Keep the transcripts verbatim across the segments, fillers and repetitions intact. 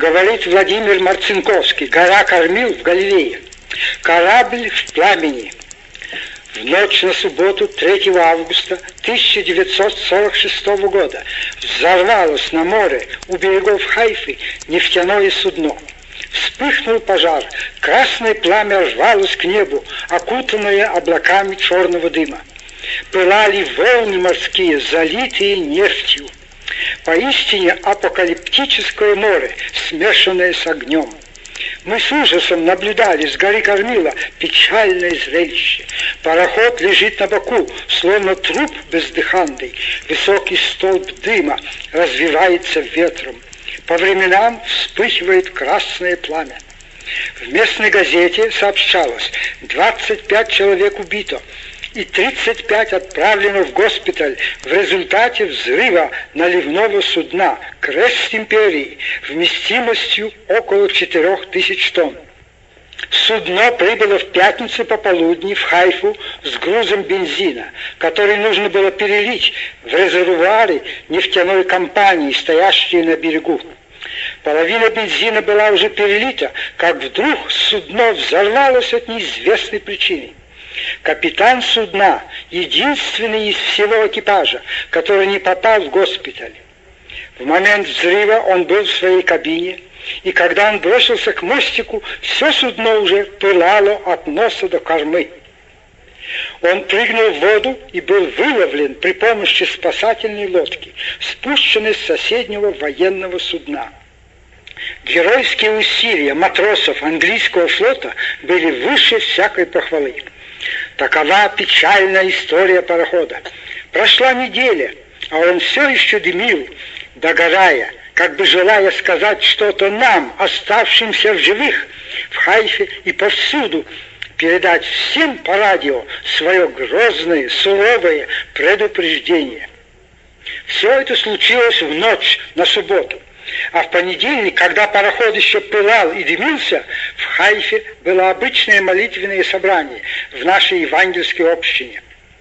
говорит Владимир Марцинковский, «Гора Кормил» в Галилее. Корабль в пламени. В ночь на субботу, третьего августа тысяча девятьсот сорок шестого года, взорвалось на море у берегов Хайфы нефтяное судно. Вспыхнул пожар, красное пламя рвалось к небу, окутанное облаками черного дыма. Пылали волны морские, залитые нефтью. Поистине апокалиптическое море, смешанное с огнем. Мы с ужасом наблюдали с горы Кормила печальное зрелище. Пароход лежит на боку, словно труп бездыханный. Высокий столб дыма развивается ветром. По временам вспыхивает красное пламя. В местной газете сообщалось: двадцать пять человек убито и тридцать пять отправлено в госпиталь в результате взрыва наливного судна «Крест Империи» вместимостью около четырех тысяч тонн. Судно прибыло в пятницу пополудни в Хайфу с грузом бензина, который нужно было перелить в резервуары нефтяной компании, стоящие на берегу. Половина бензина была уже перелита, как вдруг судно взорвалось от неизвестной причины. Капитан судна, единственный из всего экипажа, который не попал в госпиталь. В момент взрыва он был в своей кабине, и когда он бросился к мостику, все судно уже пылало от носа до кормы. Он прыгнул в воду и был выловлен при помощи спасательной лодки, спущенной с соседнего военного судна. Геройские усилия матросов английского флота были выше всякой похвалы. Такова печальная история парохода. Прошла неделя, а он все еще дымил, догорая, как бы желая сказать что-то нам, оставшимся в живых в Хайфе, и повсюду передать всем по радио свое грозное, суровое предупреждение. Все это случилось в ночь на субботу. А в понедельник, когда пароход еще пылал и дымился, в Хайфе было обычное молитвенное собрание в нашей евангельской общине.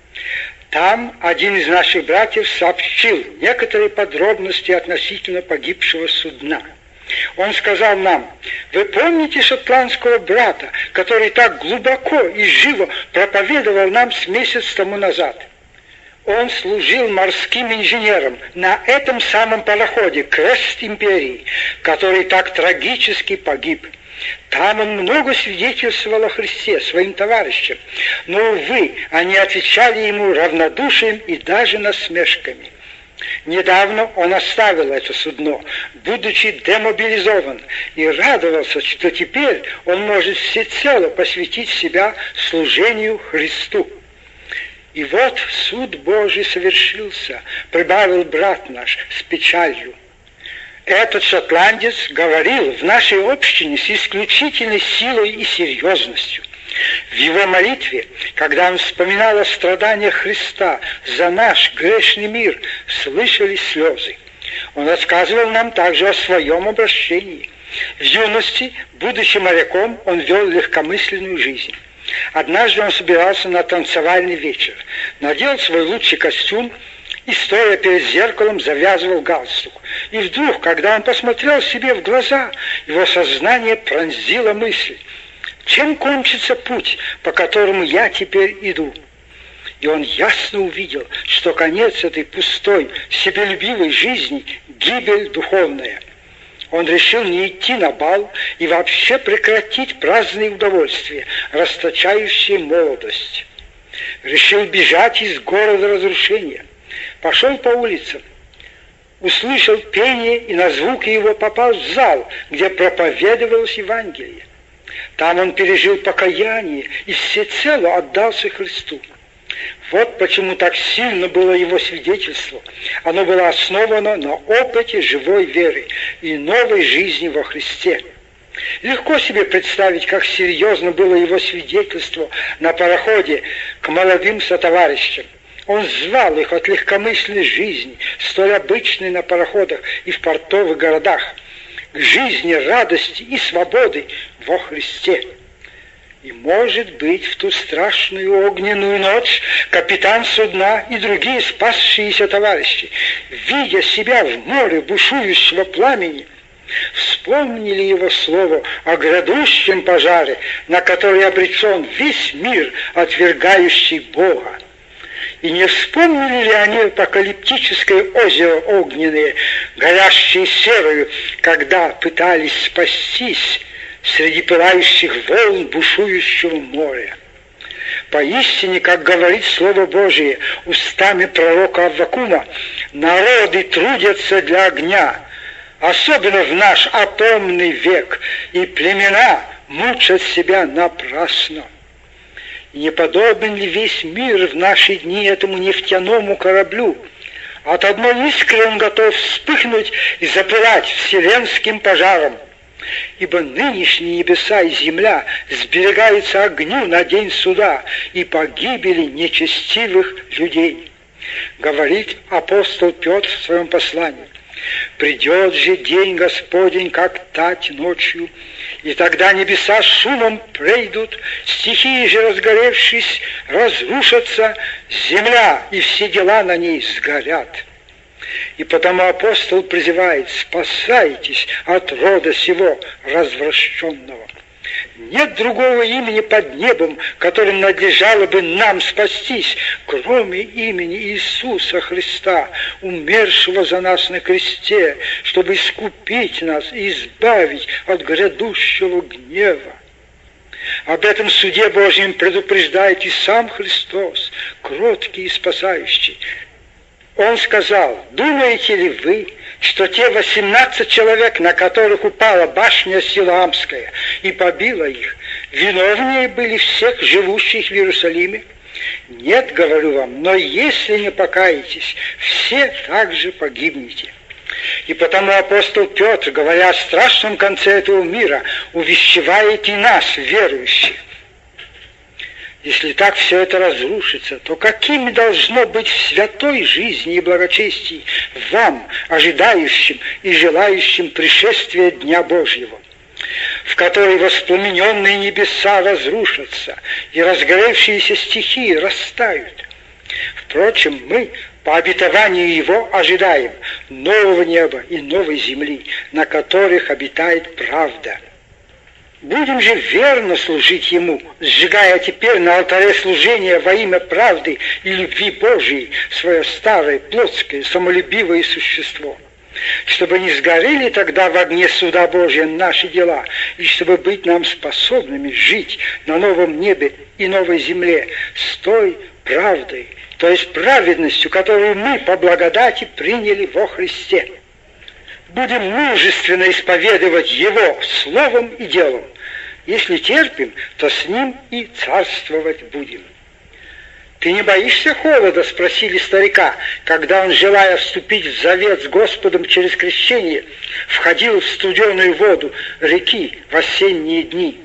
Там один из наших братьев сообщил некоторые подробности относительно погибшего судна. Он сказал нам: «Вы помните шотландского брата, который так глубоко и живо проповедовал нам с месяц тому назад? Он служил морским инженером на этом самом пароходе «Крест Империи», который так трагически погиб. Там он много свидетельствовал о Христе своим товарищам, но, увы, они отвечали ему равнодушием и даже насмешками. Недавно он оставил это судно, будучи демобилизован, и радовался, что теперь он может всецело посвятить себя служению Христу. И вот суд Божий совершился, прибавил брат наш с печалью. Этот шотландец говорил в нашей общине с исключительной силой и серьезностью. В его молитве, когда он вспоминал о страданиях Христа за наш грешный мир, слышались слезы. Он рассказывал нам также о своем обращении. В юности, будучи моряком, он вел легкомысленную жизнь. Однажды он собирался на танцевальный вечер, надел свой лучший костюм и, стоя перед зеркалом, завязывал галстук. И вдруг, когда он посмотрел себе в глаза, его сознание пронзила мысль: чем кончится путь, по которому я теперь иду? И он ясно увидел, что конец этой пустой, себелюбивой жизни – гибель духовная. Он решил не идти на бал и вообще прекратить праздные удовольствия, расточающие молодость. Решил бежать из города разрушения. Пошел по улицам, услышал пение и на звуки его попал в зал, где проповедовалось Евангелие. Там он пережил покаяние и всецело отдался Христу. Вот почему так сильно было его свидетельство. Оно было основано на опыте живой веры и новой жизни во Христе. Легко себе представить, как серьезно было его свидетельство на пароходе к молодым сотоварищам. Он звал их от легкомысленной жизни, столь обычной на пароходах и в портовых городах, к жизни, радости и свободы во Христе. И, может быть, в ту страшную огненную ночь капитан судна и другие спасшиеся товарищи, видя себя в море бушующего пламени, вспомнили его слово о грядущем пожаре, на который обречен весь мир, отвергающий Бога. И не вспомнили ли они апокалиптическое озеро огненное, горящее серою, когда пытались спастись среди пылающих волн бушующего моря? Поистине, как говорит Слово Божие устами пророка Аввакума, народы трудятся для огня, особенно в наш атомный век, и племена мучат себя напрасно. И не подобен ли весь мир в наши дни этому нефтяному кораблю? От одной искры он готов вспыхнуть и запылать вселенским пожаром. Ибо нынешние небеса и земля сберегаются огню на день суда и погибели нечестивых людей. Говорит апостол Петр в своем послании: «Придет же день Господень, как тать ночью, и тогда небеса шумом пройдут, стихии же, разгоревшись, разрушатся, земля и все дела на ней сгорят». И потому апостол призывает: спасайтесь от рода сего развращенного. Нет другого имени под небом, которым надлежало бы нам спастись, кроме имени Иисуса Христа, умершего за нас на кресте, чтобы искупить нас и избавить от грядущего гнева. Об этом суде Божьем предупреждает и сам Христос, кроткий и спасающий. Он сказал: думаете ли вы, что те восемнадцать человек, на которых упала башня Силоамская и побила их, виновнее были всех живущих в Иерусалиме? Нет, говорю вам, но если не покаетесь, все также погибнете. И потому апостол Петр, говоря о страшном конце этого мира, увещевает и нас, верующих. Если так все это разрушится, то какими должно быть в святой жизни и благочестии вам, ожидающим и желающим пришествия Дня Божьего, в который воспламененные небеса разрушатся и разгоревшиеся стихии растают? Впрочем, мы по обетованию Его ожидаем нового неба и новой земли, на которых обитает правда. Будем же верно служить Ему, сжигая теперь на алтаре служения во имя правды и любви Божией свое старое, плотское, самолюбивое существо, чтобы не сгорели тогда в огне суда Божия наши дела, и чтобы быть нам способными жить на новом небе и новой земле с той правдой, то есть праведностью, которую мы по благодати приняли во Христе. Будем мужественно исповедовать Его словом и делом. Если терпим, то с Ним и царствовать будем. «Ты не боишься холода?» — спросили старика, когда он, желая вступить в завет с Господом через крещение, входил в студеную воду реки в осенние дни.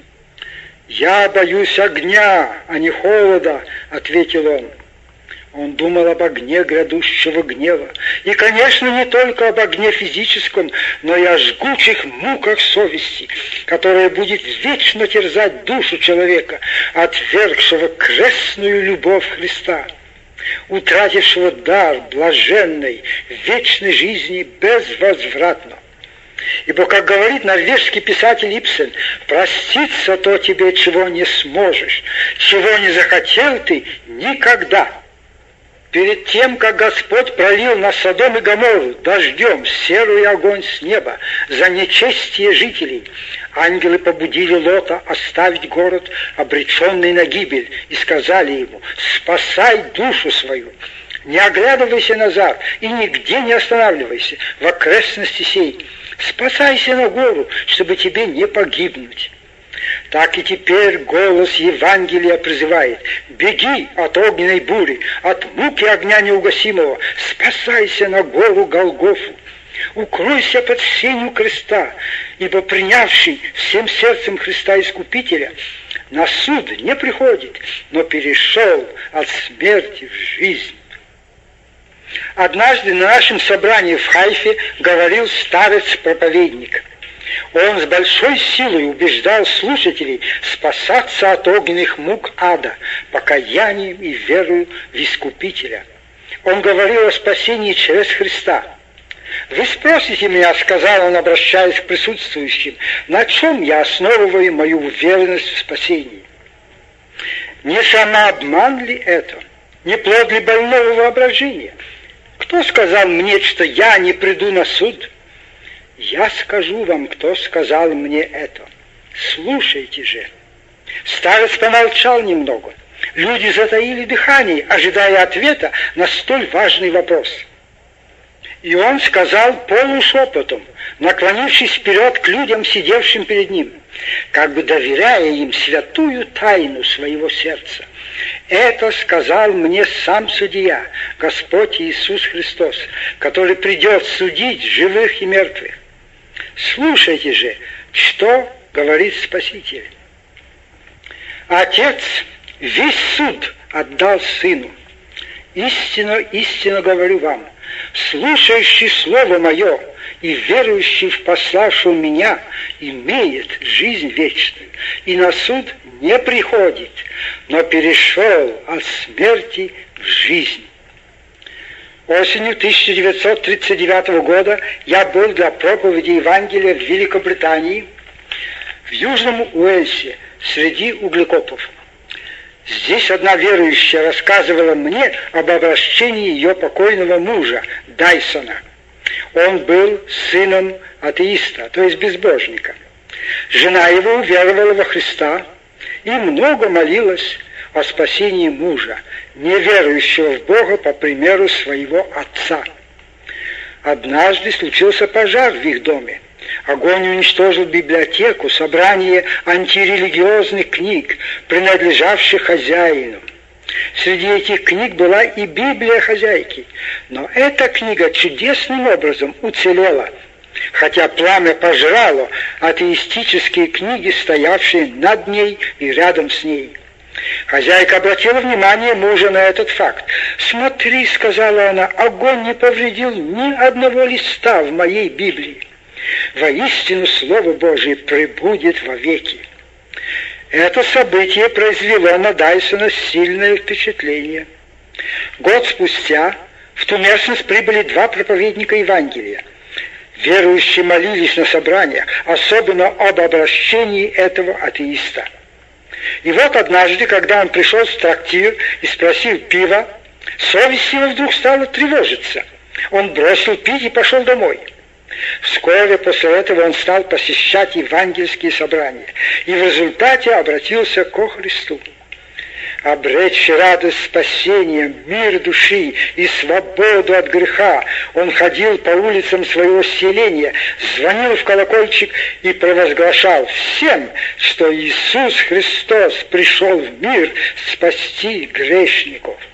«Я боюсь огня, а не холода», — ответил он. Он думал об огне грядущего гнева. И, конечно, не только об огне физическом, но и о жгучих муках совести, которая будет вечно терзать душу человека, отвергшего крестную любовь Христа, утратившего дар блаженной, вечной жизни безвозвратно. Ибо, как говорит норвежский писатель Ибсен, проститься то тебе, чего не сможешь, чего не захотел ты никогда. Перед тем, как Господь пролил на Содом и Гоморру дождем серый огонь с неба за нечестие жителей, ангелы побудили Лота оставить город, обреченный на гибель, и сказали ему: «Спасай душу свою, не оглядывайся назад и нигде не останавливайся в окрестности сей, спасайся на гору, чтобы тебе не погибнуть». Так и теперь голос Евангелия призывает: беги от огненной бури, от муки огня неугасимого, спасайся на гору Голгофу, укройся под сенью креста, ибо принявший всем сердцем Христа Искупителя на суд не приходит, но перешел от смерти в жизнь. Однажды на нашем собрании в Хайфе говорил старец-проповедник. Он с большой силой убеждал слушателей спасаться от огненных мук ада покаянием и верою в Искупителя. Он говорил о спасении через Христа. «Вы спросите меня, — сказал он, обращаясь к присутствующим, — на чем я основываю мою уверенность в спасении? Не самообман ли это? Не плод ли больного воображения? Кто сказал мне, что я не приду на суд? Я скажу вам, кто сказал мне это. Слушайте же». Старец помолчал немного. Люди затаили дыхание, ожидая ответа на столь важный вопрос. И он сказал полушепотом, наклонившись вперед к людям, сидевшим перед ним, как бы доверяя им святую тайну своего сердца: «Это сказал мне сам судья, Господь Иисус Христос, который придет судить живых и мертвых. Слушайте же, что говорит Спаситель. Отец весь суд отдал Сыну. Истинно, истинно говорю вам, слушающий Слово Мое и верующий в пославшего Меня имеет жизнь вечную, и на суд не приходит, но перешел от смерти в жизнь». Осенью тысяча девятьсот тридцать девятого года я был для проповеди Евангелия в Великобритании, в Южном Уэльсе, среди углекопов. Здесь одна верующая рассказывала мне об обращении ее покойного мужа, Дайсона. Он был сыном атеиста, то есть безбожника. Жена его уверовала во Христа и много молилась о спасении мужа, не верующего в Бога по примеру своего отца. Однажды случился пожар в их доме. Огонь уничтожил библиотеку, собрание антирелигиозных книг, принадлежавших хозяину. Среди этих книг была и Библия хозяйки, но эта книга чудесным образом уцелела, хотя пламя пожрало атеистические книги, стоявшие над ней и рядом с ней. Хозяйка обратила внимание мужа на этот факт. «Смотри, — сказала она, — огонь не повредил ни одного листа в моей Библии. Воистину, Слово Божие пребудет вовеки». Это событие произвело на Дайсона сильное впечатление. Год спустя в ту местность прибыли два проповедника Евангелия. Верующие молились на собраниях, особенно об обращении этого атеиста. И вот однажды, когда он пришел в трактир и спросил пива, совесть его вдруг стала тревожиться. Он бросил пить и пошел домой. Вскоре после этого он стал посещать евангельские собрания и в результате обратился ко Христу. Обретший радость спасения, мир души и свободу от греха, он ходил по улицам своего селения, звонил в колокольчик и провозглашал всем, что Иисус Христос пришел в мир спасти грешников.